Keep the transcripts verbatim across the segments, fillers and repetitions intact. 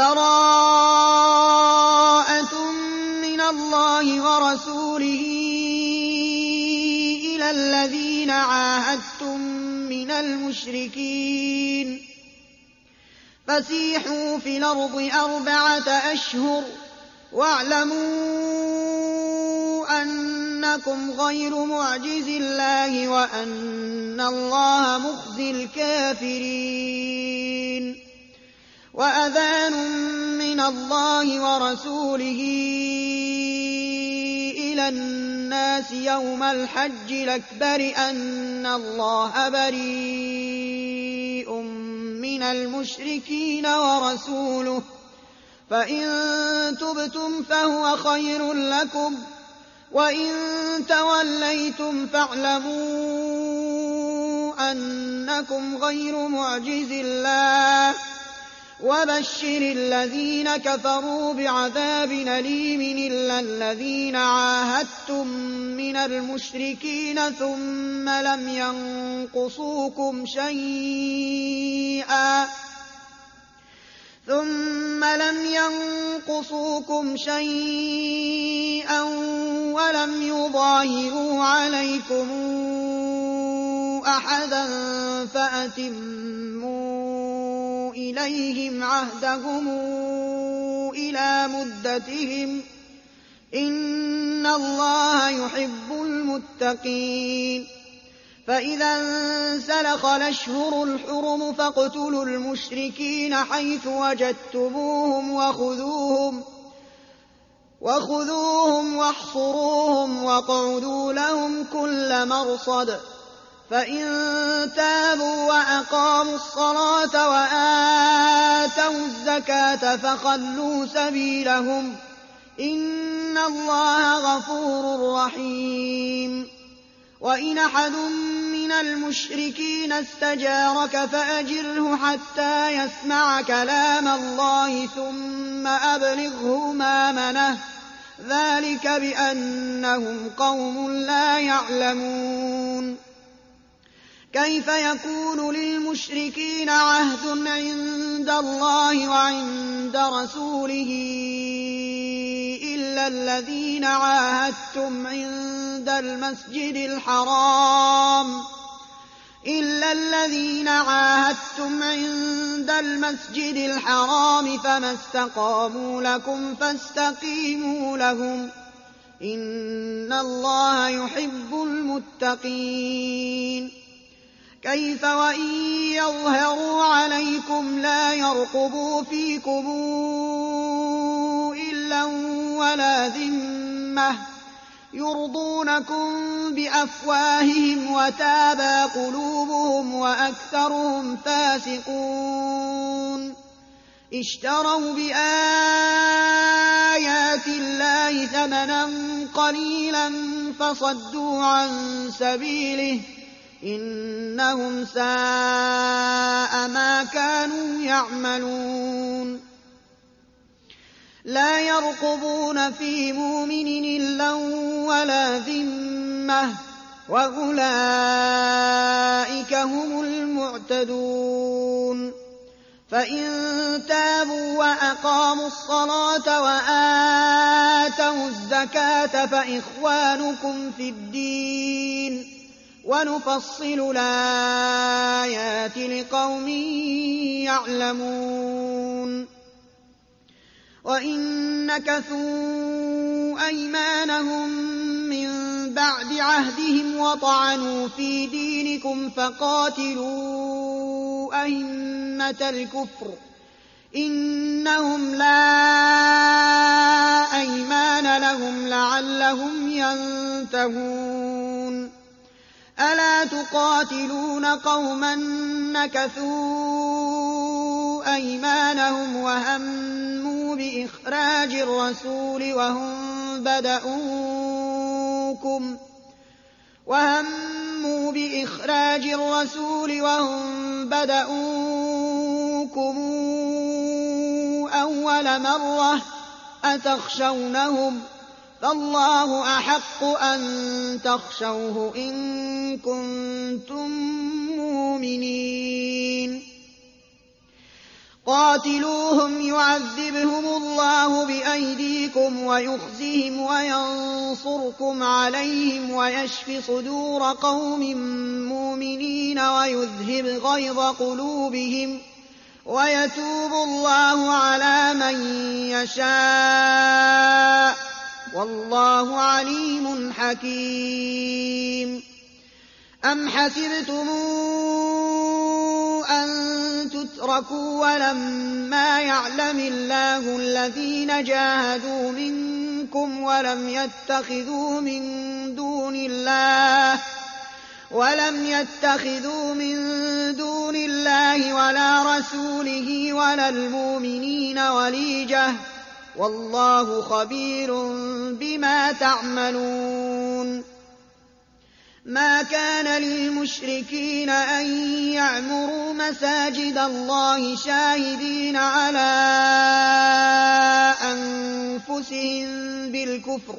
بَرَاءَةٌ مِّنَ اللَّهِ وَرَسُولِهِ إِلَى الَّذِينَ عَاهَدتُّم مِّنَ الْمُشْرِكِينَ فَسِيحُوا فِي الْأَرْضِ أَرْبَعَةَ أَشْهُرٍ وَاعْلَمُوا أَنَّكُمْ غَيْرُ مُعْجِزِي اللَّهِ وَأَنَّ اللَّهَ مُخْزِي الْكَافِرِينَ وَأَذَانٌ مِّنَ اللَّهِ وَرَسُولِهِ إِلَى النَّاسِ يَوْمَ الْحَجِّ الْأَكْبَرِ أَنَّ اللَّهَ بَرِيءٌ مِّنَ الْمُشْرِكِينَ وَرَسُولُهُ فَإِن تُبْتُمْ فَهُوَ خَيْرٌ لَّكُمْ وَإِن تَوَلَّيْتُمْ فَاعْلَمُوا أَنَّكُمْ غَيْرُ مُعْجِزِي اللَّهِ وَبَشِّرِ الَّذِينَ كَفَرُوا بِعَذَابٍ أَلِيمٍ إِلَّا الَّذِينَ عَاهَدتُّم مِّنَ الْمُشْرِكِينَ ثُمَّ لَمْ يَنقُصُوكُمْ شَيْئًا ثُمَّ لَمْ يَنقُصُوكُمْ شَيْئًا وَلَمْ يُظَاهِرُوا عَلَيْكُمْ أَحَدًا فَأَتِمُّوا إِلَيْهِمْ عَهْدَهُمْ إِلَىٰ مُدَّتِهِمْ ۚ إِنَّ اللَّهَ يُحِبُّ الْمُتَّقِينَ فَإِذَا انسَلَخَ الْأَشْهُرُ الْحُرُمُ فَاقْتُلُوا الْمُشْرِكِينَ حَيْثُ وَجَدتُّمُوهُمْ وَخُذُوهُمْ وَاحْصُرُوهُمْ وَاقْعُدُوا لَهُمْ كُلَّ مَرْصَدٍ فَإِن تَابُوا وَأَقَامُوا الصَّلَاةَ وَآتَوُا الزَّكَاةَ فَخَلُّوا سَبِيلَهُمْ ۚ إِنَّ اللَّهَ غَفُورٌ رَّحِيمٌ وَإِنْ أَحَدٌ مِّنَ الْمُشْرِكِينَ اسْتَجَارَكَ فَأَجِرْهُ حَتَّىٰ يَسْمَعَ كَلَامَ اللَّهِ ثُمَّ أَبْلِغْهُ مَأْمَنَهُ ۚ ذَٰلِكَ بِأَنَّهُمْ قَوْمٌ لَّا يَعْلَمُونَ كَيْفَ يَكُونُ لِلْمُشْرِكِينَ عَهْدٌ عِندَ اللَّهِ وَعِندَ رَسُولِهِ إِلَّا الَّذِينَ عَاهَدتُّمْ عِندَ الْمَسْجِدِ الْحَرَامِ إِلَّا الَّذِينَ عَاهَدتُّمْ عِندَ الْمَسْجِدِ الْحَرَامِ فَمَا اسْتَقَامُوا لَكُمْ فَاسْتَقِيمُوا لَهُمْ ۚ إِنَّ اللَّهَ يُحِبُّ الْمُتَّقِينَ كَيْفَ وَإِن يَظْهَرُوا عَلَيْكُمْ لَا يَرْقُبُوا فِيكُمْ إِلًّا وَلَا ذِمَّةً يُرْضُونَكُم بِأَفْوَاهِهِمْ وَتَأْبَىٰ قُلُوبُهُمْ وَأَكْثَرُهُمْ فَاسِقُونَ اشْتَرَوْا بِآيَاتِ اللَّهِ ثَمَنًا قَلِيلًا فَصَدُّوا عَن سَبِيلِهِ ۚ إِنَّهُمْ سَاءَ مَا كَانُوا يَعْمَلُونَ لَا يَرْقُبُونَ فِي مُؤْمِنٍ إِلًّا وَلَا ذِمَّةً ۚ وَأُولَٰئِكَ هُمُ الْمُعْتَدُونَ فَإِن تَابُوا وَأَقَامُوا الصَّلَاةَ وَآتَوُا الزَّكَاةَ فَإِخْوَانُكُمْ فِي الدِّينِ ۗ وَنُفَصِّلُ الْآيَاتِ لِقَوْمٍ يَعْلَمُونَ وَإِن نَّكَثُوا أَيْمَانَهُم مِّن بَعْدِ عَهْدِهِمْ وَطَعَنُوا فِي دِينِكُمْ فَقَاتِلُوا أَئِمَّةَ الْكُفْرِ ۙ إِنَّهُمْ لَا أَيْمَانَ لَهُمْ لَعَلَّهُمْ يَنتَهُونَ أَلَا تُقَاتِلُونَ قَوْمًا نَّكَثُوا أَيْمَانَهُمْ وَهَمُّوا بِإِخْرَاجِ الرَّسُولِ وَهُم بَدَءُوكُمْ وَهَمُّوا بِإِخْرَاجِ الرَّسُولِ وَهُم بَدَءُوكُمْ أَوَّلَ مَرَّةٍ أَتَخْشَوْنَهُمْ ۚ فَاللَّهُ أَحَقُّ أَن تَخْشَوْهُ إِن كُنتُم مُّؤْمِنِينَ قاتلوهم يعذبهم الله بأيديكم ويخزهم وينصركم عليهم ويشف صدور قوم مؤمنين ويذهب غيظ قلوبهم ويتوب الله على من يشاء والله عليم حكيم. أم حسبتم أن تتركوا ولما يعلم الله الذين جاهدوا منكم ولم يتخذوا من دون الله ولم يتخذوا من دون الله ولا رسوله ولا المؤمنين وليجة والله خبير بما تعملون. ما كان للمشركين أن يعمروا مساجد الله شاهدين على أنفسهم بالكفر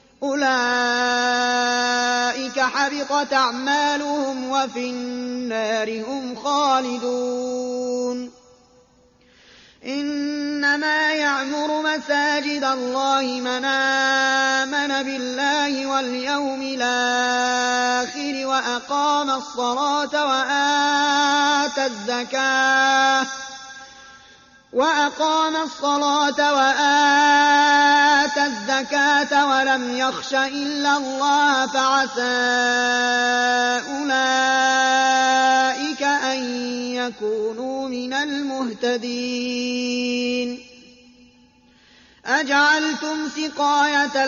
أولئك حبطت أعمالهم وفي النار هم خالدون. إنما يعمر مساجد الله من آمن بالله واليوم الآخر وأقام الصلاة وآتى الزكاة وأقام الصلاة وآتى الزكاة ولم يخش إلا الله فعسى أولئك أن يكونوا من المهتدين. أجعلتم سقاية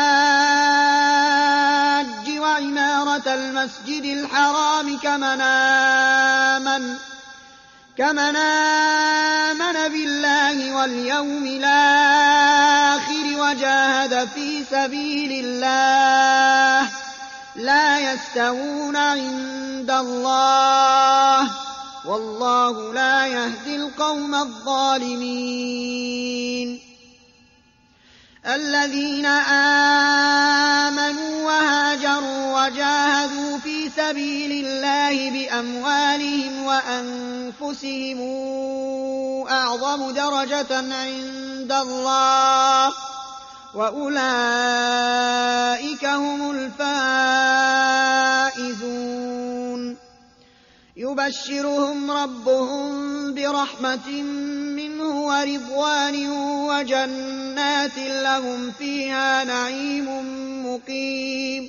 الحاج وعمارة المسجد الحرام كمن آمن كمن آمن بالله واليوم الآخر وجاهد في سبيل الله لا يستوون عند الله والله لا يهدي القوم الظالمين. الذين آمنوا وهاجروا وجاهدوا في سبيل الله بأموالهم وأنفسهم أعظم درجة عند الله وأولئك هم الفائزون. يبشرهم ربهم برحمة منه ورضوان وجنات لهم فيها نعيم مقيم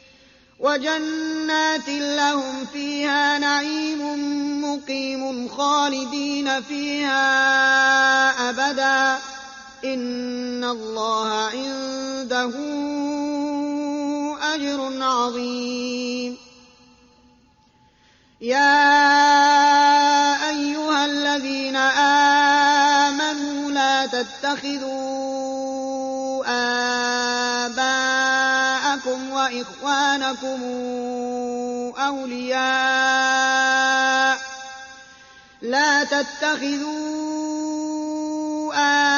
وجنات لهم فيها نعيم مقيم خالدين فيها أبدا إن الله عنده أجر عظيم. يا أيها الذين آمنوا لا تتخذوا آباءكم وإخوانكم أولياء لا تتخذوا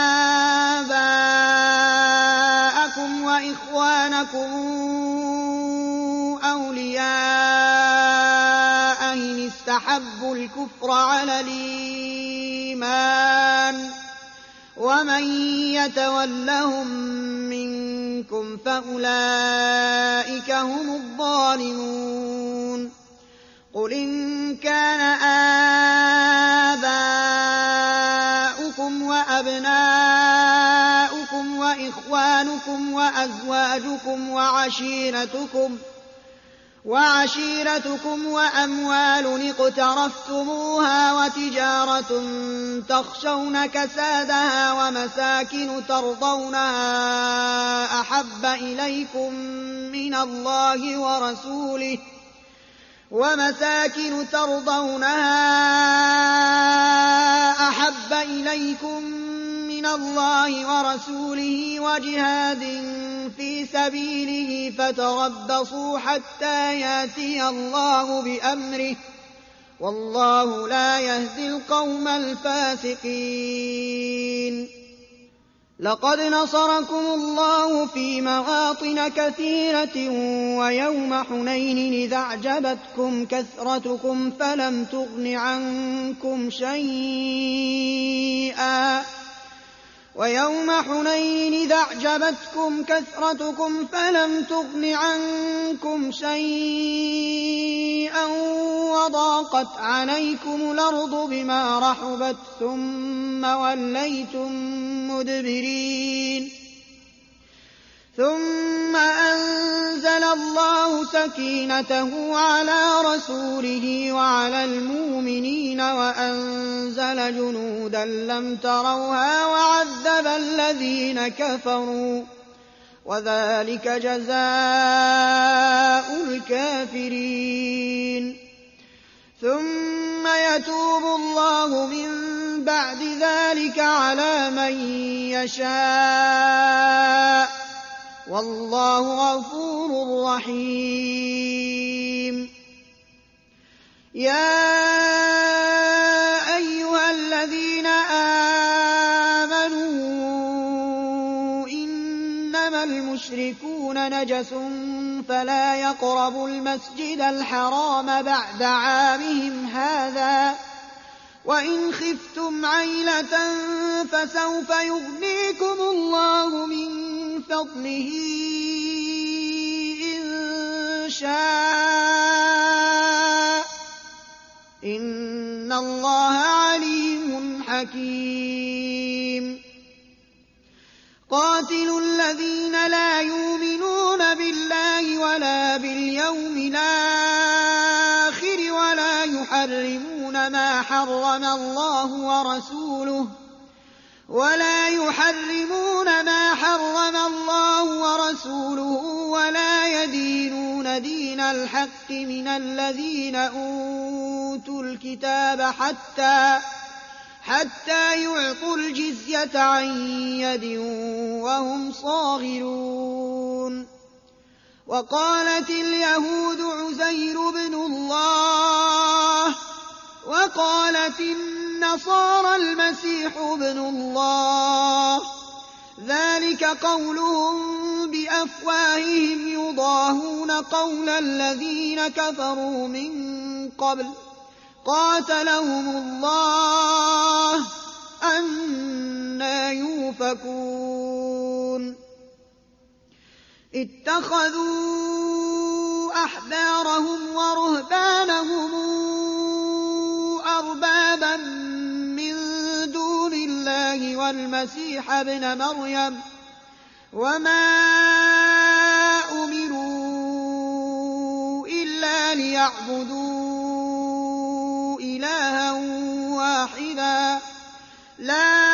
آباءكم وإخوانكم أولياء إن استحبوا الكفر على الإيمان ومن يتولهم منكم فأولئك هم الظالمون. قل إن كان آباؤكم وأبناؤكم وإخوانكم وأزواجكم وعشيرتكم وعشيرتكم وأموال اقترفتموها وتجارة تخشون كسادها ومساكن ترضونها أحب إليكم من الله ورسوله ومساكن ترضونها أحب إليكم من الله ورسوله وجهاد في سبيله فتربصوا حتى يأتي الله بأمره والله لا يهدي القوم الفاسقين. لقد نصركم الله في مواطن كثيرة ويوم حنين إذ أعجبتكم كثرتكم فلم تغن عنكم شيئا ويوم حنين إذ أعجبتكم كثرتكم فلم تغن عنكم شيئا وضاقت عليكم الأرض بما رحبت ثم وليتم مدبرين ثم أنزل الله سكينته على رسوله وعلى المؤمنين وأنزل جنودا لم تروها وعذب الذين كفروا وذلك جزاء الكافرين ثم يتوب الله من بعد ذلك على من يشاء والله غفور رحيم يا أيها الذين آمنوا إنما المشركون نجس فلا يقربوا المسجد الحرام بعد عامهم هذا وإن خفتم عيلة فسوف يغنيكم الله من فضله إن شاء إن الله عليم حكيم قاتلوا الذين لا يؤمنون بالله ولا باليوم الآخر ولا يحرمون ما حرم الله ورسوله ولا يحرمون ما حرم الله ورسوله ولا يدينون دين الحق من الذين أوتوا الكتاب حتى حتى يعطوا الجزية عن يد وهم صاغرون وقالت اليهود عزير بن الله وقالت النصارى المسيح ابن الله ذلك قولهم بأفواههم يضاهون قول الذين كفروا من قبل قاتلهم الله أنى يؤفكون اتخذوا أحبارهم ورهبانهم أربابا من دون الله والمسيح ابن مريم وما أمروا إلا ليعبدوا إلها واحدا لا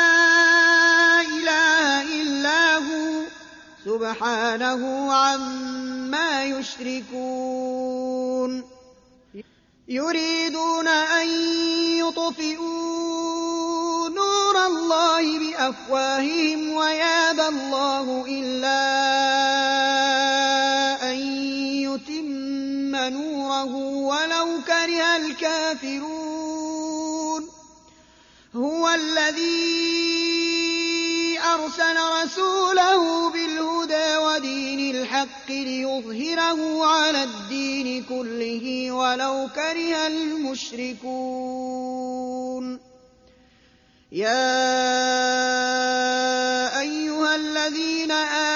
إله إلا هو سبحانه عما يشركون يريدون أن يطفئوا نور الله بأفواههم ويابى الله إلا أن يتم نوره ولو كره الكافرون هو الذي أرسل رسوله بالهدى ودين الحق ليظهره على الدين كله ولو كره المشركون يا أيها الذين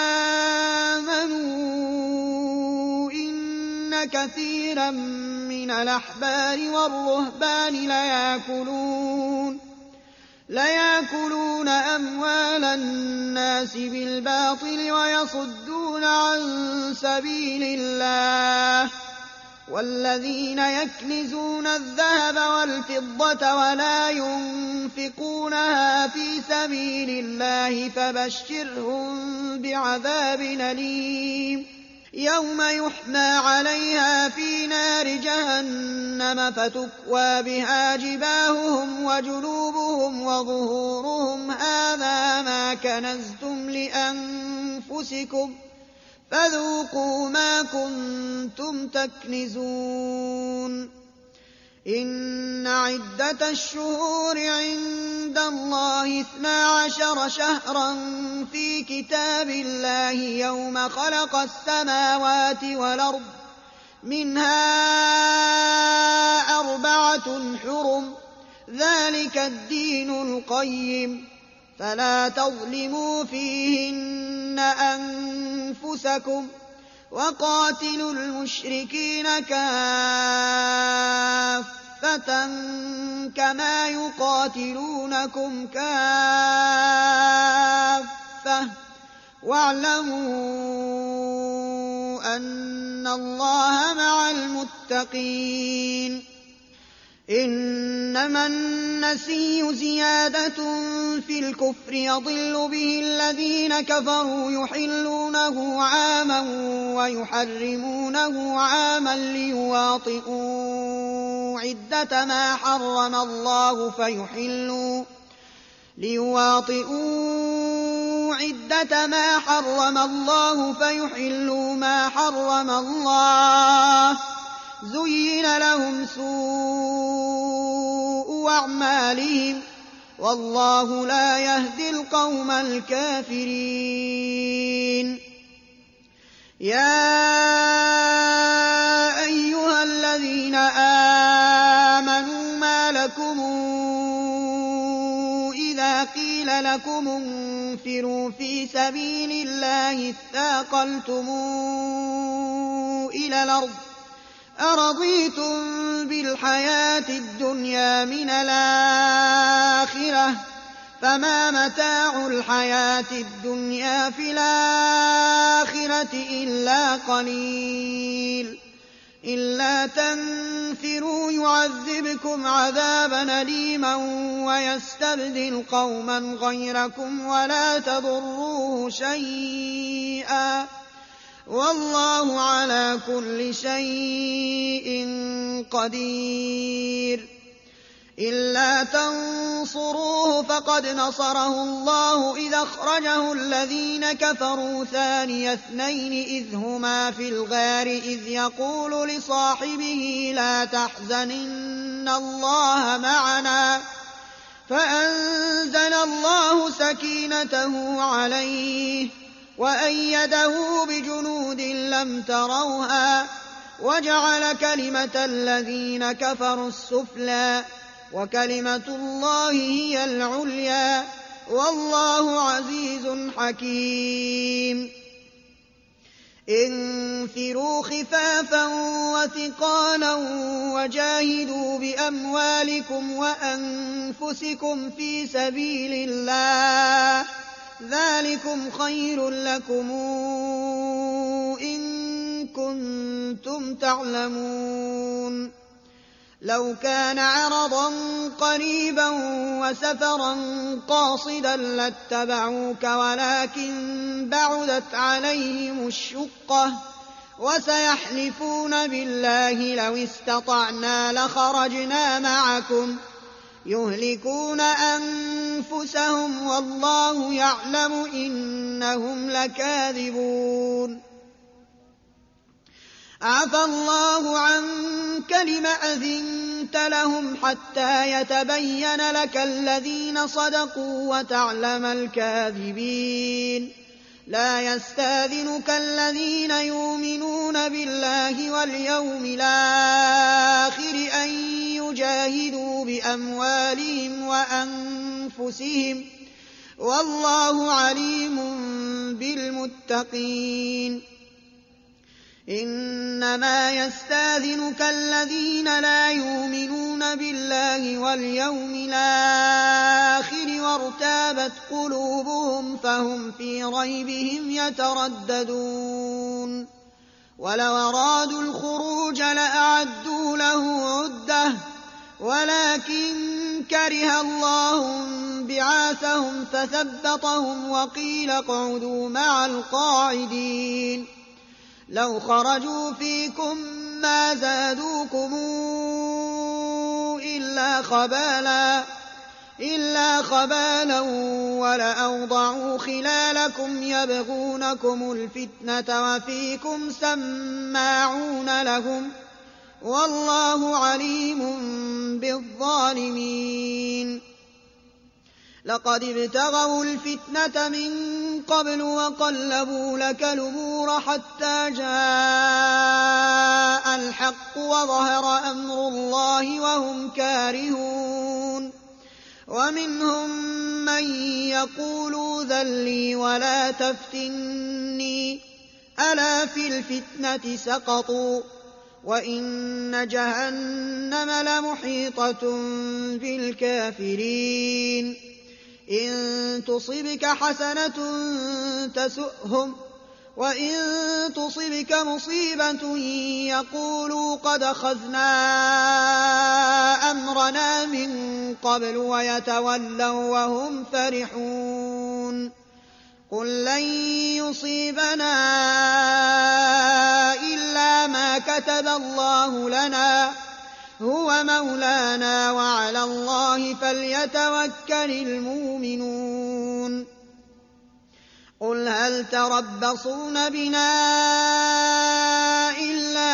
آمنوا إن كثيرا من الأحبار والرهبان ليأكلون ليأكلون أموال الناس بالباطل ويصدون عن سبيل الله والذين يكنزون الذهب والفضة ولا ينفقونها في سبيل الله فبشرهم بعذاب أليم يوم يحمى عليها في نار جهنم فتكوى بها جباههم وجنوبهم وظهورهم هذا ما كنزتم لأنفسكم فذوقوا ما كنتم تكنزون إن عدة الشهور عند الله اثنا عشر شهرا في كتاب الله يوم خلق السماوات والأرض منها أربعة حرم ذلك الدين القيم فلا تظلموا فيهن أنفسكم وقاتلوا المشركين كافة كما يقاتلونكم كافة واعلموا أن الله مع المتقين إنما النسي زيادة في الكفر يضل به الذين كفروا يحلونه عاما ويحرمونه عاما ليواطئوا عدة ما حرم الله فيحلوا ليواطئوا عدة ما حرم الله فيحلوا ما حرم الله زين لهم سوء أعمالهم والله لا يهدي القوم الكافرين يا أيها الذين آمنوا ما لكم إذا قيل لكم انفروا في سبيل الله اثاقلتم إلى الأرض أرضيتم بالحياة الدنيا من الآخرة فما متاع الحياة الدنيا في الآخرة إلا قليل إلا تنفروا يعذبكم عذابا أليما ويستبدل قوما غيركم ولا تضروه شيئا والله على كل شيء قدير إلا تنصروه فقد نصره الله إذ أخرجه الذين كفروا ثاني اثنين إذ هما في الغار إذ يقول لصاحبه لا تحزن إن الله معنا فأنزل الله سكينته عليه وأيده بجنود لم تروها وجعل كلمة الذين كفروا السفلى وكلمة الله هي العليا والله عزيز حكيم انفروا خفافا وثقالا وجاهدوا بأموالكم وأنفسكم في سبيل الله ذلكم خير لكم إن كنتم تعلمون لو كان عرضا قريبا وسفرا قاصدا لاتبعوك ولكن بعدت عليهم الشقة وسيحلفون بالله لو استطعنا لخرجنا معكم يهلكون أنفسهم والله يعلم إنهم لكاذبون عفى الله عنك لم أذنت لهم حتى يتبين لك الذين صدقوا وتعلم الكاذبين لا يستاذنك الذين يؤمنون بالله واليوم الآخر أن يجاهدوا بأموالهم وأنفسهم والله عليم بالمتقين إنما يستاذنك الذين لا يؤمنون بالله واليوم الآخر وارتابت قلوبهم فهم في ريبهم يترددون ولو أرادوا الخروج لأعدوا له عدة ولكن كره الله بعاثهم فثبطهم وقيل اقعدوا مع القاعدين لو خرجوا فيكم ما زادوكم إلا خبالا إلا خبالا ولأوضعوا خلالكم يبغونكم الفتنة وفيكم سماعون لهم والله عليم بالظالمين. لقد ابتغوا الفتنة من قبل وقلبوا لك الأمور حتى جاء الحق وظهر أمر الله وهم كارهون. ومنهم من يقول ذل لي ولا تفتني ألا في الفتنة سقطوا وإن جهنم لمحيطة بالكافرين. إن تصبك حسنة تسؤهم وإن تصبك مصيبة يقولوا قد أخذنا أمرنا من قبل ويتولوا وهم فرحون. قل لن يصيبنا إلا ما كتب الله لنا هو مولانا وعلى الله فليتوكل المؤمنون. قل هل تربصون بنا إلا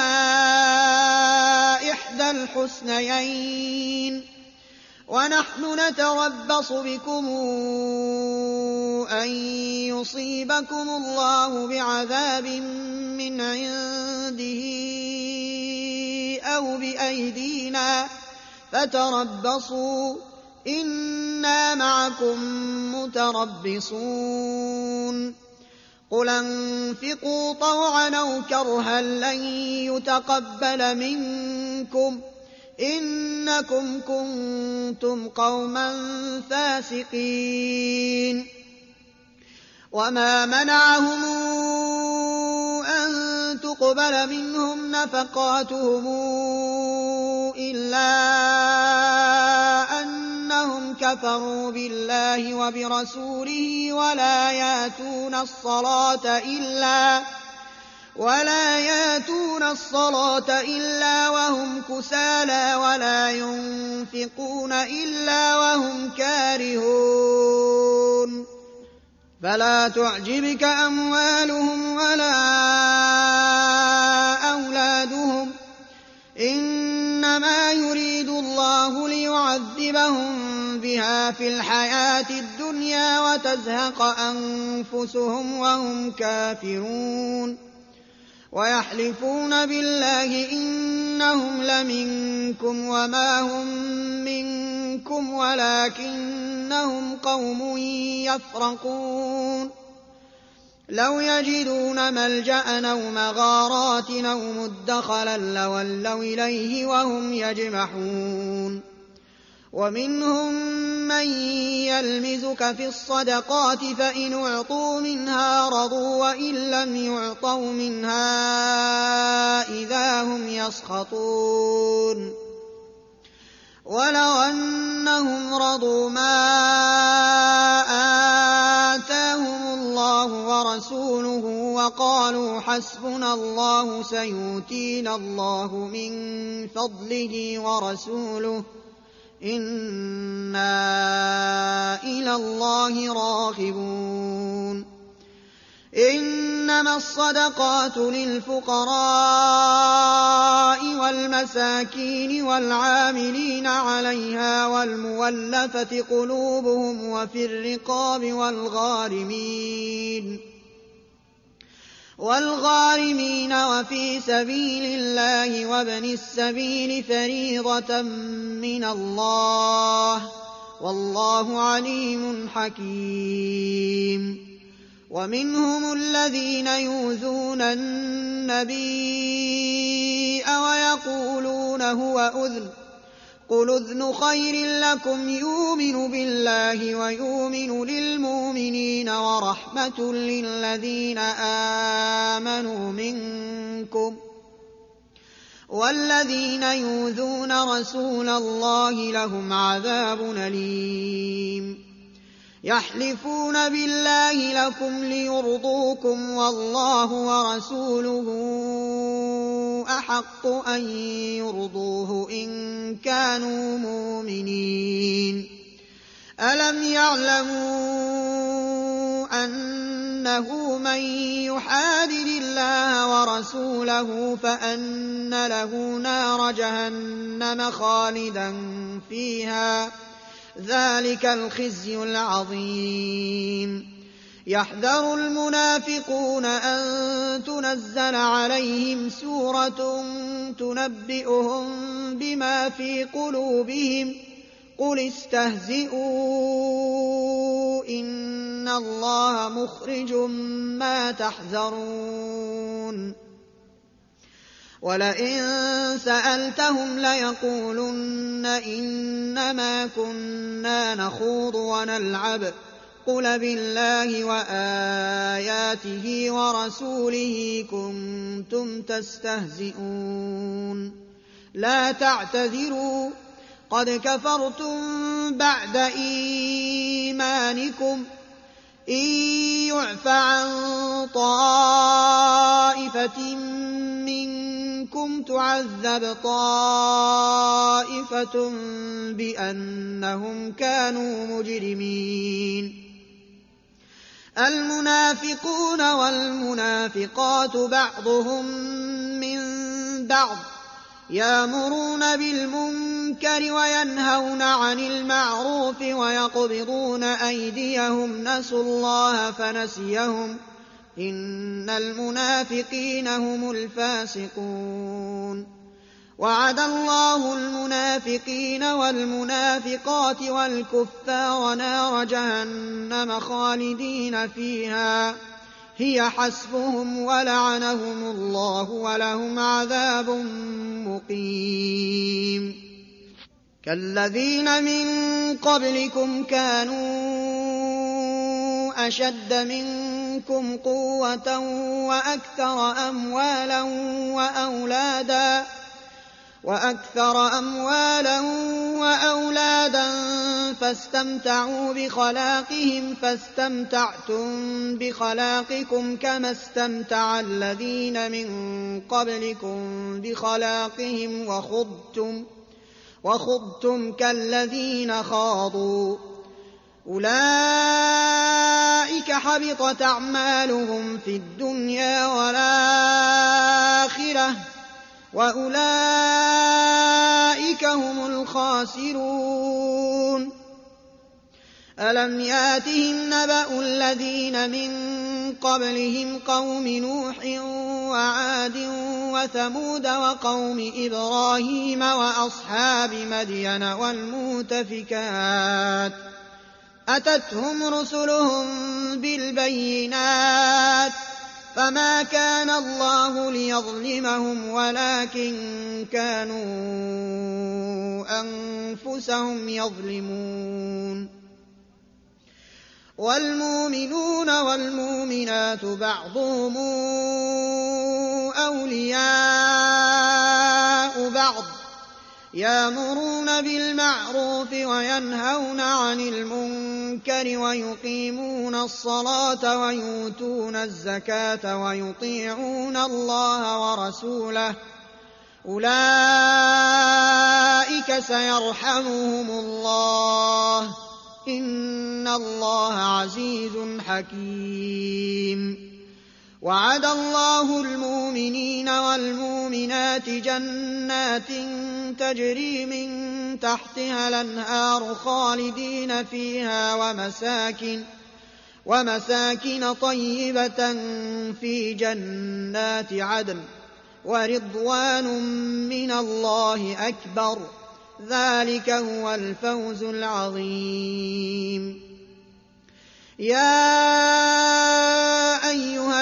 إحدى الحسنيين ونحن نتربص بكم أن يصيبكم الله بعذاب من عنده أو بأيدينا فتربصوا إنا معكم متربصون. قل انفقوا طوعا أو كرها لن يتقبل منكم إنكم كنتم قوما فاسقين. وما منعهم أن تقبل منهم نفقاتهم إلا أنهم كفروا بالله وبرسوله ولا يأتون الصلاة إلا ولا يأتون الصلاة إلا وهم كسالى ولا ينفقون إلا وهم كارهون. فلا تعجبك أموالهم ولا أولادهم إنما يريد الله ليعذبهم بها في الحياة الدنيا وتزهق أنفسهم وهم كافرون. ويحلفون بالله إنهم لمنكم وما هم منكم ولكنهم قوم يفرقون. لو يجدون ملجأ أو مغارات أو مدخلا لولوا إليه وهم يجمحون. ومنهم من يلمزك في الصدقات فإن أعطوا منها رضوا وإن لم يعطوا منها إذا هم يسخطون. ولو أنهم رضوا ما آتاهم الله ورسوله وقالوا حسبنا الله سيؤتينا الله من فضله ورسوله إنا إلى الله راغبون. إنما الصدقات للفقراء والمساكين والعاملين عليها والمولفة قلوبهم وفي الرقاب والغارمين والغارمين وفي سبيل الله وابن السبيل فريضة من الله والله عليم حكيم. ومنهم الذين يؤذون النبي ويقولون هو أذن قل أذن خير لكم يؤمن بالله ويؤمن للمؤمنين ورحمة للذين آمنوا منكم والذين يؤذون رسول الله لهم عذاب أليم. يحلفون بالله لكم ليرضوكم والله ورسوله أحق أن يرضوه إن كانوا مؤمنين. ألم يعلموا أن أنه من يحادد الله ورسوله فأن له نار جهنم خالدا فيها ذلك الخزي العظيم. يحذر المنافقون أن تنزل عليهم سورة تنبئهم بما في قلوبهم قل استهزئوا إن الله مخرج ما تحذرون. ولئن سألتهم ليقولن إنما كنا نخوض ونلعب قل بالله وآياته ورسوله كنتم تستهزئون. لا تعتذروا قد كفرتم بعد إيمانكم إن يعف عن طائفة منكم تعذب طائفة بأنهم كانوا مجرمين. المنافقون والمنافقات بعضهم من بعض يأمرون بالمنكر وينهون عن المعروف ويقبضون أيديهم نسوا الله فنسيهم إن المنافقين هم الفاسقون. وعد الله المنافقين والمنافقات والكفار نار جهنم خالدين فيها هي حسبهم ولعنهم الله ولهم عذاب مقيم. كالذين من قبلكم كانوا أشد منكم قوة وأكثر أموالا وأولادا وأكثر أموالا وأولادا فاستمتعوا بخلاقهم فاستمتعتم بخلاقكم كما استمتع الذين من قبلكم بخلاقهم وخضتم, وخضتم كالذين خاضوا أولئك حبطت أعمالهم في الدنيا والآخرة وأولئك هم الخاسرون. ألم ياتهم نبأ الذين من قبلهم قوم نوح وعاد وثمود وقوم إبراهيم وأصحاب مدين والمؤتفكات أتتهم رسلهم بالبينات فما كان الله ليظلمهم ولكن كانوا أنفسهم يظلمون. والمؤمنون والمؤمنات بعضهم أولياء بعض يأمرون بالمعروف وينهون عن المنكر ويقيمون الصلاة ويؤتون الزكاة ويطيعون الله ورسوله أولئك سيرحمهم الله إن الله عزيز حكيم. وعد الله المؤمنين والمؤمنات جنات تجري من تحتها الأنهار خالدين فيها ومساكن, ومساكن طيبة في جنات عدن ورضوان من الله أكبر ذلك هو الفوز العظيم. يا أيها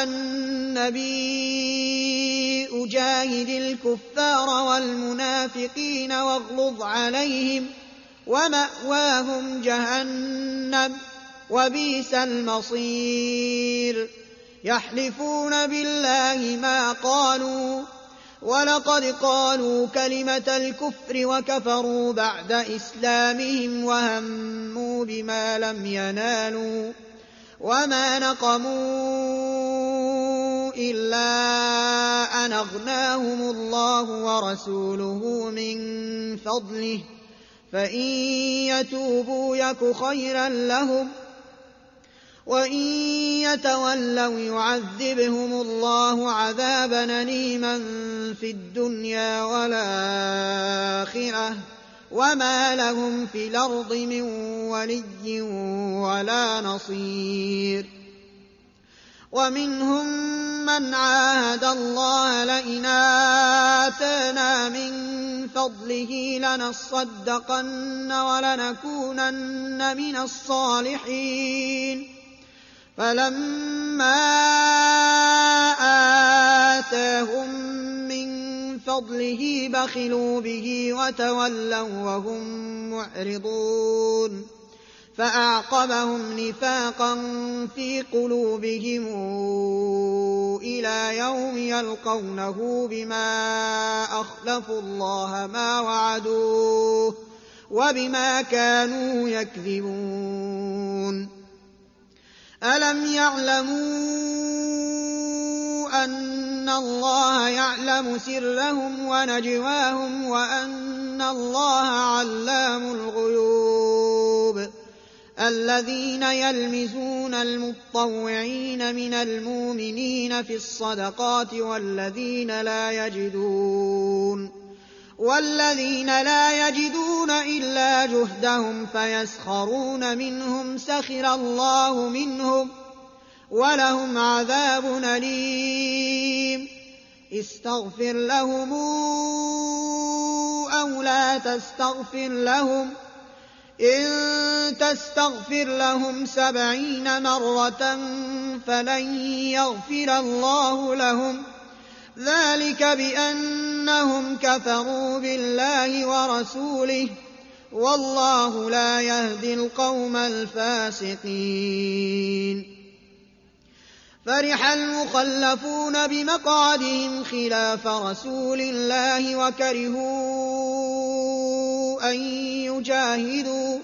النبي أجاهد الكفار والمنافقين واغلظ عليهم ومأواهم جهنم وبئس المصير. يحلفون بالله ما قالوا ولقد قالوا كلمة الكفر وكفروا بعد إسلامهم وهموا بما لم ينالوا وما نقموا إلا أن أغناهم الله ورسوله من فضله فإن يتوبوا يك خيرا لهم وإن يتولوا يعذبهم الله عذابا أليما في الدنيا والآخرة وما لهم في الأرض من ولي ولا نصير. ومنهم من عاهد الله لئن آتانا من فضله لنصدقن ولنكونن من الصالحين فلما آتاهم من فضله بخلوا به وتولوا وهم معرضون فأعقبهم نفاقا في قلوبهم إلى يوم يلقونه بما أخلفوا الله ما وعدوه وبما كانوا يكذبون. ألم يعلموا أن الله يعلم سرهم ونجواهم وأن الله علام الغيوب. الذين يلمزون المطوعين من المؤمنين في الصدقات والذين لا يجدون والذين لا يجدون إلا جهدهم فيسخرون منهم سخر الله منهم ولهم عذاب أليم. استغفر لهم أو لا تستغفر لهم إن تستغفر لهم سبعين مرة فلن يغفر الله لهم ذلك بأنهم كفروا بالله ورسوله والله لا يهدي القوم الفاسقين. فرح المخلفون بمقعدهم خلاف رسول الله وكرهوا أن يجاهدوا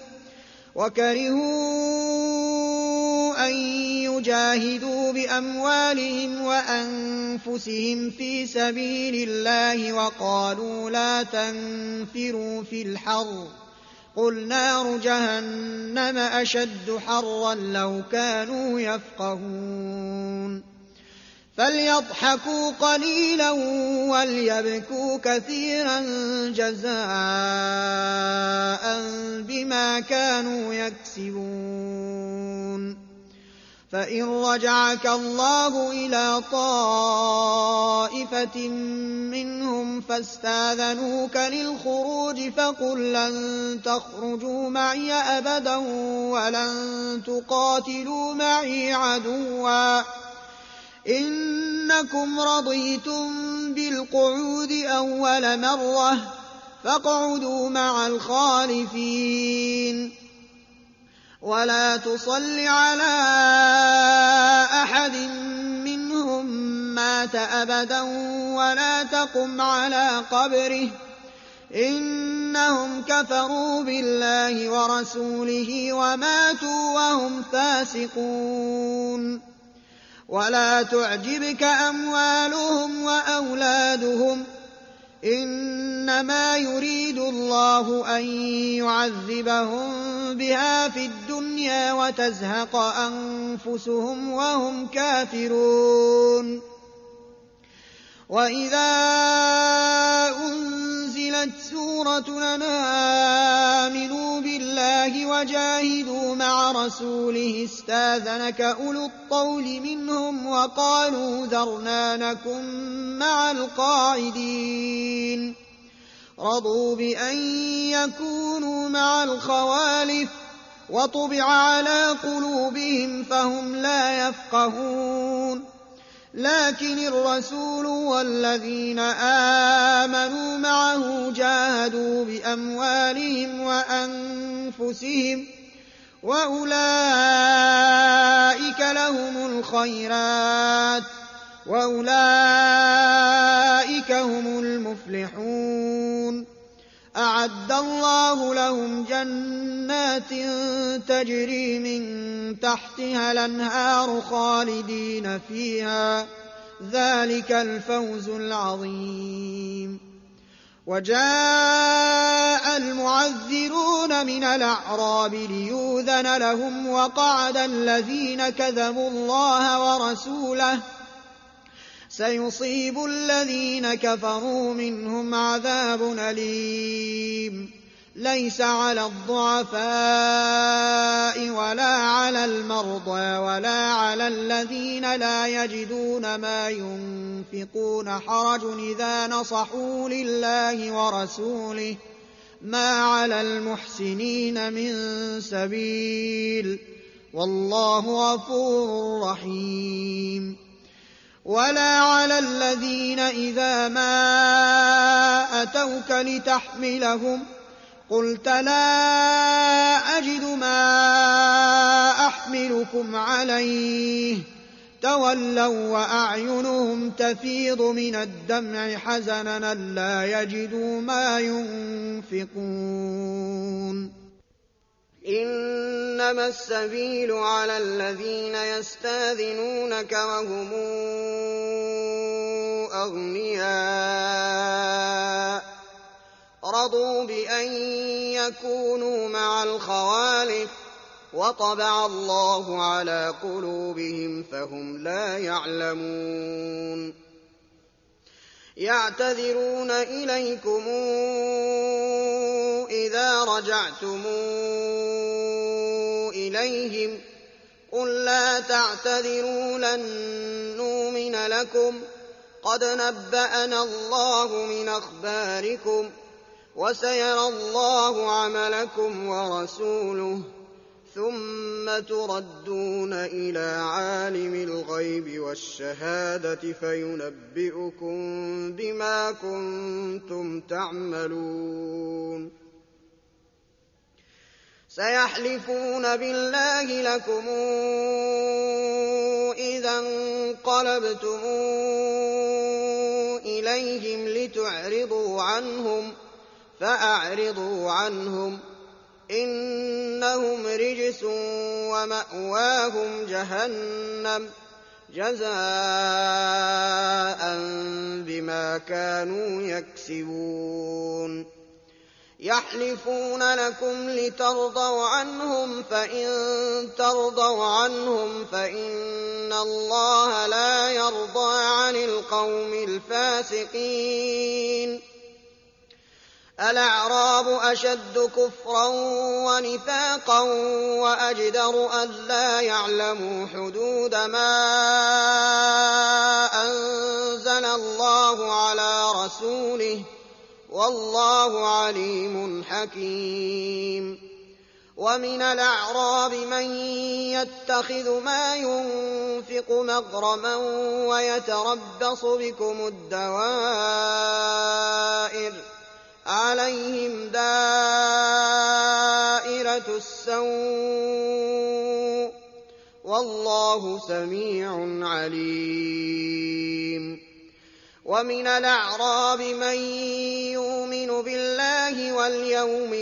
وكرهوا أن يجاهدوا بأموالهم وأنفسهم في سبيل الله وقالوا لا تنفروا في الحر قل نار جهنم أشد حرا لو كانوا يفقهون. فليضحكوا قليلا وليبكوا كثيرا جزاء بما كانوا يكسبون. فإن رجعك الله إلى طائفة منهم فاستاذنوك للخروج فقل لن تخرجوا معي أبدا ولن تقاتلوا معي عدوا إنكم رضيتم بالقعود أول مرة فاقعدوا مع الخالفين. ولا تصل على أحد منهم مات أبدا ولا تقم على قبره إنهم كفروا بالله ورسوله وماتوا وهم فاسقون. ولا تعجبك أموالهم وأولادهم إنما يريد الله أن يعذبهم بها في الدنيا وتزهق أنفسهم وهم كافرون. وإذا أنزلت سورة أن آمنوا بالله وجاهدوا مع رسوله استاذنك أولو الطول منهم وقالوا ذرنا نكن مع القاعدين. رضوا بأن يكونوا مع الخوالف وطبع على قلوبهم فهم لا يفقهون. لكن الرسول والذين آمنوا معه جاهدوا بأموالهم وأنفسهم وأولئك لهم الخيرات وأولئك هم المفلحون. أعد الله لهم جنات تجري من تحتها الأنهار خالدين فيها ذلك الفوز العظيم. وجاء المعذرون من الأعراب ليؤذن لهم وقعد الذين كذبوا الله ورسوله سيصيب الذين كفروا منهم عذاب أليم ليس على الضعفاء ولا على المرضى ولا على الذين لا يجدون ما ينفقون حرج إذا نصحوا لله ورسوله ما على المحسنين من سبيل والله غفور رحيم ولا على الذين إذا ما أتوك لتحملهم قلت لا أجد ما أحملكم عليه تولوا وأعينهم تفيض من الدمع حزنا لا يجدوا ما ينفقون إنما السبيل على الذين يستاذنونك وهم أغنياء رضوا بأن يكونوا مع الخوالف وطبع الله على قلوبهم فهم لا يعلمون يعتذرون إليكم إذا رجعتم إليهم قل لا تعتذروا لن نؤمن لكم قد نبأنا الله من أخباركم وسيرى الله عملكم ورسوله ثم تردون إلى عالم الغيب والشهادة فينبئكم بما كنتم تعملون سيحلفون بالله لكم إذا انقلبتم إليهم لتعرضوا عنهم فأعرضوا عنهم إنهم رجس ومأواهم جهنم جزاء بما كانوا يكسبون يحلفون لكم لترضوا عنهم فإن ترضوا عنهم فإن الله لا يرضى عن القوم الفاسقين الأعراب أشد كفرا ونفاقا وأجدر ألا يعلموا حدود ما أنزل الله على رسوله والله عليم حكيم ومن الأعراب من يتخذ ما ينفق مغرما ويتربص بكم الدوائر عليهم دائرة السوء والله سميع عليم ومن الأعراب من يؤمن بالله واليوم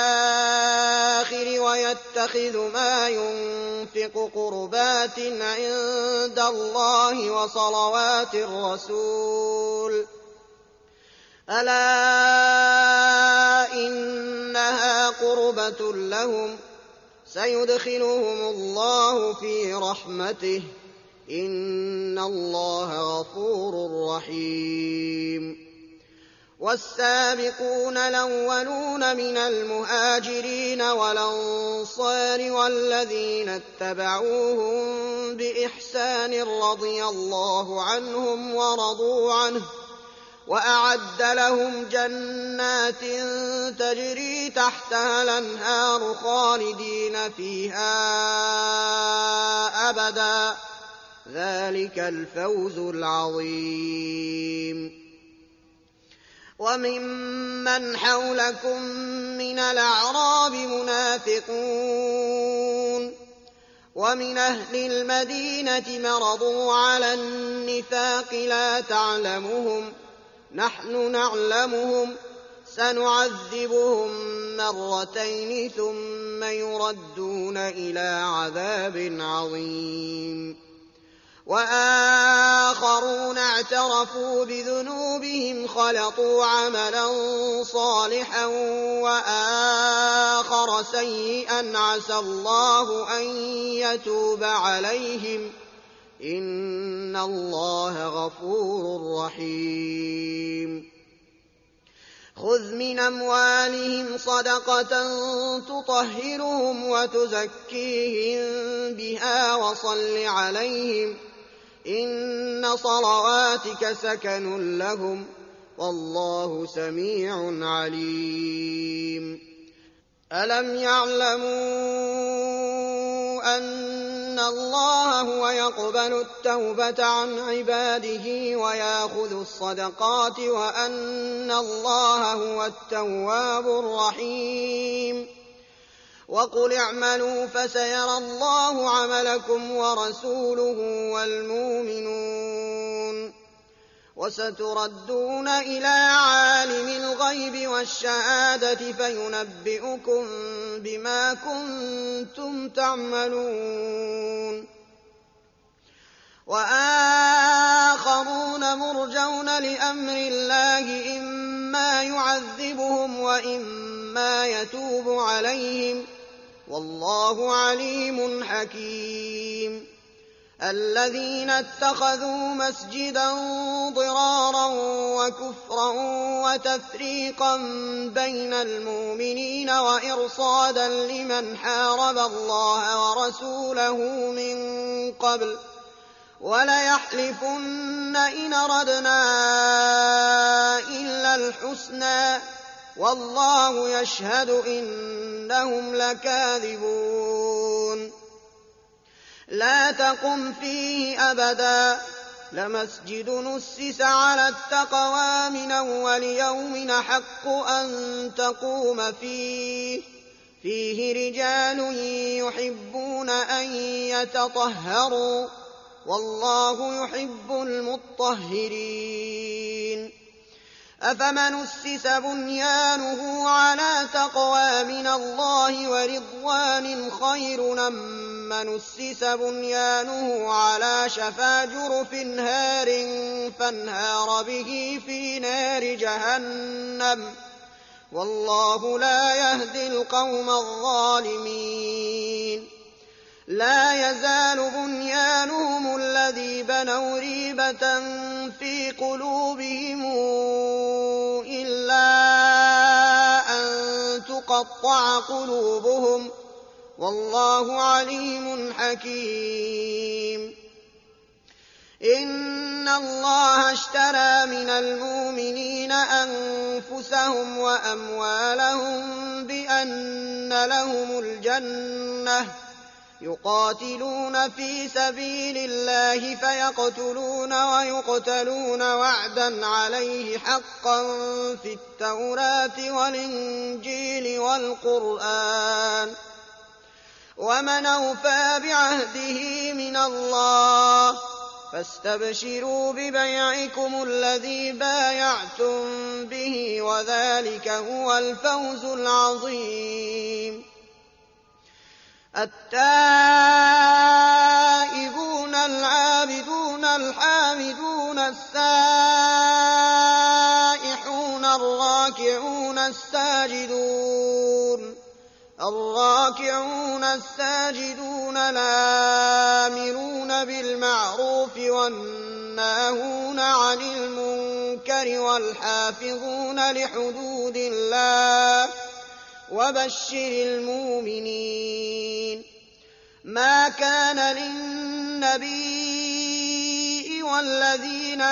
الآخر ويتخذ ما ينفق قربات عند الله وصلوات الرسول ألا إنها قربة لهم سيدخلهم الله في رحمته إن الله غفور رحيم والسابقون الأولون من المهاجرين والأنصار والذين اتبعوهم بإحسان رضي الله عنهم ورضوا عنه وأعد لهم جنات تجري تحتها الأنهار خالدين فيها أبدا ذلك الفوز العظيم وممن حولكم من الأعراب منافقون ومن أهل المدينة مرضوا على النفاق لا تعلمهم نحن نعلمهم سنعذبهم مرتين ثم يردون إلى عذاب عظيم وآخر آخرون اعترفوا بذنوبهم خلطوا عملا صالحا وآخر سيئا عسى الله أن يتوب عليهم إن الله غفور رحيم خذ من أموالهم صدقة تطهرهم وتزكيهم بها وصل عليهم إن صلواتك سكن لهم والله سميع عليم ألم يعلموا أن الله هو يقبل التوبة عن عباده ويأخذ الصدقات وأن الله هو التواب الرحيم وقل اعملوا فسيرى الله عملكم ورسوله والمؤمنون وستردون إلى عالم الغيب والشهادة فينبئكم بما كنتم تعملون وآخرون مرجون لأمر الله إما يعذبهم وإما يتوب عليهم والله عليم حكيم الذين اتخذوا مسجدا ضرارا وكفرا وتفريقا بين المؤمنين وإرصادا لمن حارب الله ورسوله من قبل وليحلفن إن أردنا إلا الحسنى والله يشهد إنهم لكاذبون لا تقم فيه أبدا لمسجد نسس على التقوى من أول يوم حق أن تقوم فيه فيه رجال يحبون أن يتطهروا والله يحب المطهرين أفمن أسس بنيانه على تقوى من الله ورضوان خير أم من أسس بنيانه على شفا جرف هار فانهار به في نار جهنم والله لا يهدي القوم الظالمين لا يزال بنيانهم الذي بنوا ريبة في قلوبهم إلا أن تقطع قلوبهم والله عليم حكيم إن الله اشترى من المؤمنين أنفسهم وأموالهم بأن لهم الجنة يقاتلون في سبيل الله فيقتلون ويقتلون وعدا عليه حقا في التوراة والإنجيل والقرآن ومن أوفى بعهده من الله فاستبشروا ببيعكم الذي بايعتم به وذلك هو الفوز العظيم التائبون العابدون الحامدون السائحون الراكعون الساجدون الراكعون الساجدون الآمرون بالمعروف والناهون عن المنكر والحافظون لحدود الله وبشر المؤمنين ما كان للنبي والذين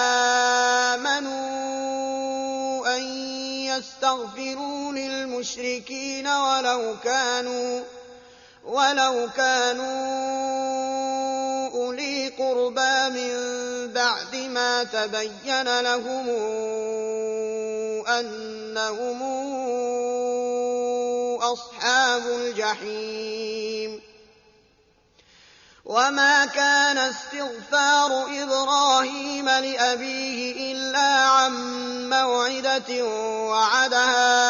آمنوا أن يستغفروا للمشركين ولو كانوا ولو كانوا أولي قربى من بعد ما تبين لهم أنهم أصحاب الجحيم وما كان استغفار إبراهيم لأبيه إلا عن موعدة وعدها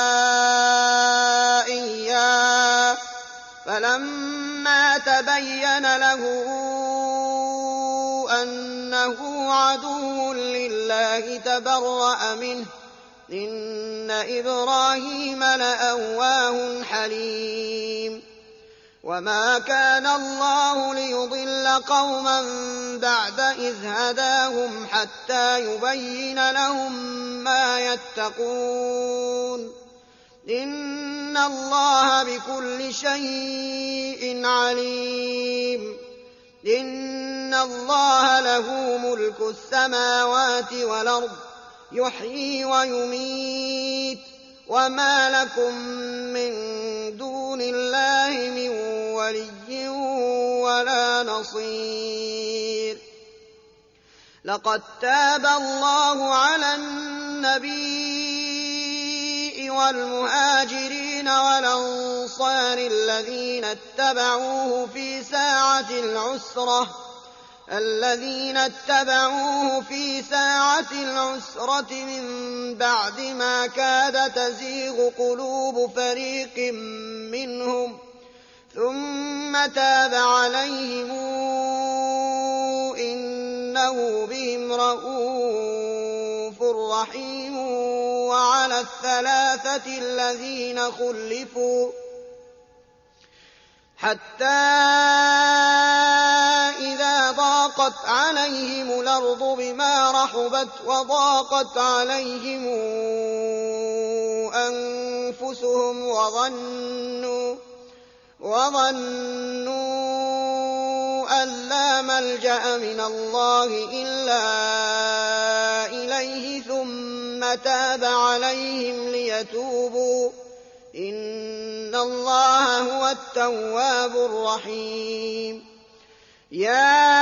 إياه فلما تبين له أن أنه عدو لله تبرأ منه إن إبراهيم لأواه حليم وما كان الله ليضل قوما بعد إذ هداهم حتى يبين لهم ما يتقون إن الله بكل شيء عليم إن الله له ملك السماوات والأرض يحيي ويميت وما لكم من دون الله من ولي ولا نصير لقد تاب الله على النبي والمهاجرين والأنصار الذين اتبعوه في ساعة العسرة الذين اتبعوه في ساعة العسرة من بعد ما كاد تزيغ قلوب فريق منهم ثم تاب عليهم إنه بهم رءوف رحيم وعلى الثلاثة الذين خلفوا حتى إذا ضاقت عليهم الأرض بما رحبت وضاقت عليهم أنفسهم وظنوا, وظنوا أن لا ملجأ من الله إلا إليه ثم تاب عليهم ليتوبوا إن الله هو التواب الرحيم يا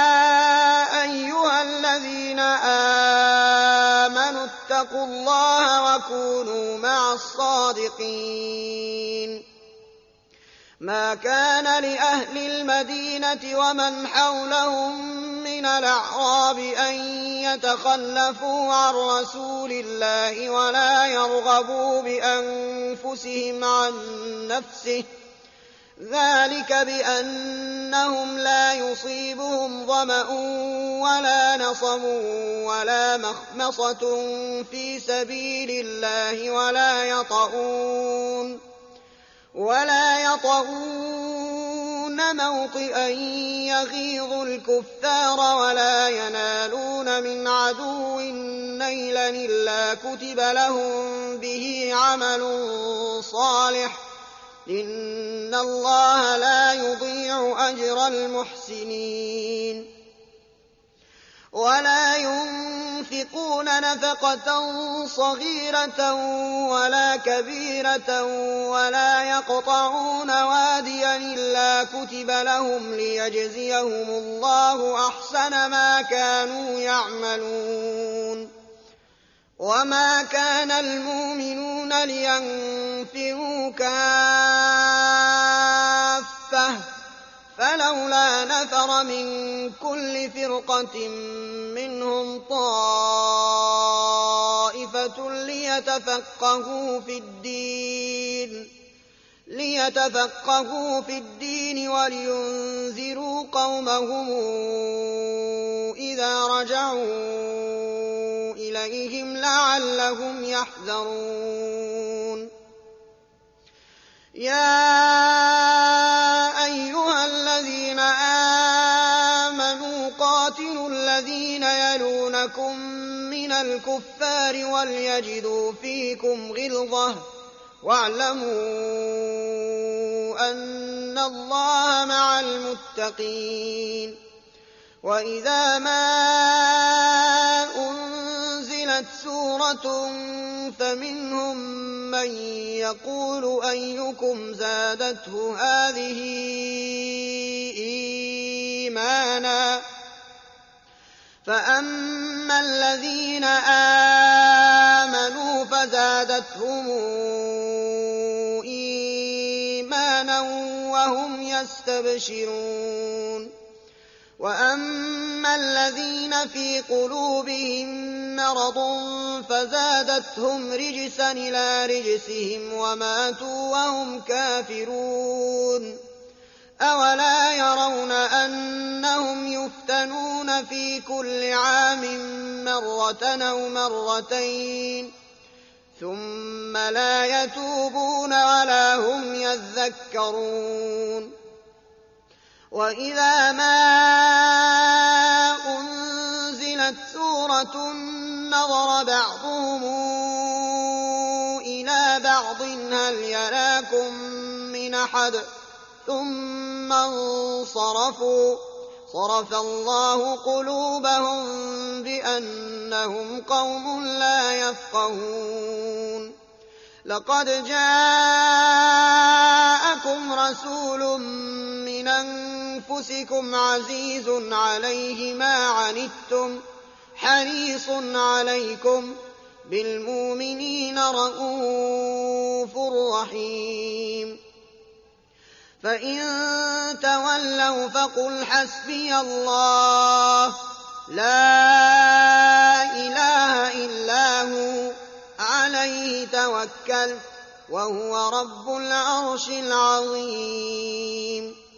أيها الذين آمنوا اتقوا الله وكونوا مع الصادقين ما كان لأهل المدينة ومن حولهم من الأعراب أن يتخلفوا عن رسول الله ولا يرغبوا بأنفسهم عن نفسه ذلك بأنهم لا يصيبهم ظمأ ولا نصب ولا مخمصة في سبيل الله ولا يطؤون ولا يطؤون موطئا يغيظ الكفار ولا ينالون من عدو نيلا إلا كتب لهم به عمل صالح إن الله لا يضيع أجر المحسنين ولا ينفقون نفقة صغيرة ولا كبيرة ولا يقطعون واديا إلا كتب لهم ليجزيهم الله أحسن ما كانوا يعملون وما كان المؤمنون لينفروا كافة فلولا نفر من كل فرقة منهم طائفة ليتفقهوا في الدين ليتفقهوا في الدين ولينذروا قومهم إذا رجعوا إليهم لعلهم يحذرون يا أيها الذين آمنوا قاتلوا الذين يلونكم من الكفار وليجدوا فيكم غلظة واعلموا أن الله مع المتقين وإذا ما أنزلت سورة فمنهم من يقول أيكم زادته هذه إيمانا فأما الذين آمنوا فزادتهم إيمانا وهم يستبشرون وأما الذين في قلوبهم مرض فزادتهم رجسا إلى رجسهم وماتوا وهم كافرون أولا يرون أنهم يفتنون في كل عام مرة أو مرتين ثم لا يتوبون ولا هم يذكرون وإذا ما أنزلت سورة نظر بعضهم إلى بعض هل يراكم من أحد ثم انصرفوا صرف الله قلوبهم بأنهم قوم لا يفقهون لقد جاءكم رسول من أنفسكم عزيز عليه ما عنتم حريص عليكم بالمؤمنين رءوف رحيم فإن تولوا فقل حسبي الله لا إله إلا هو عليه توكلت وهو رب العرش العظيم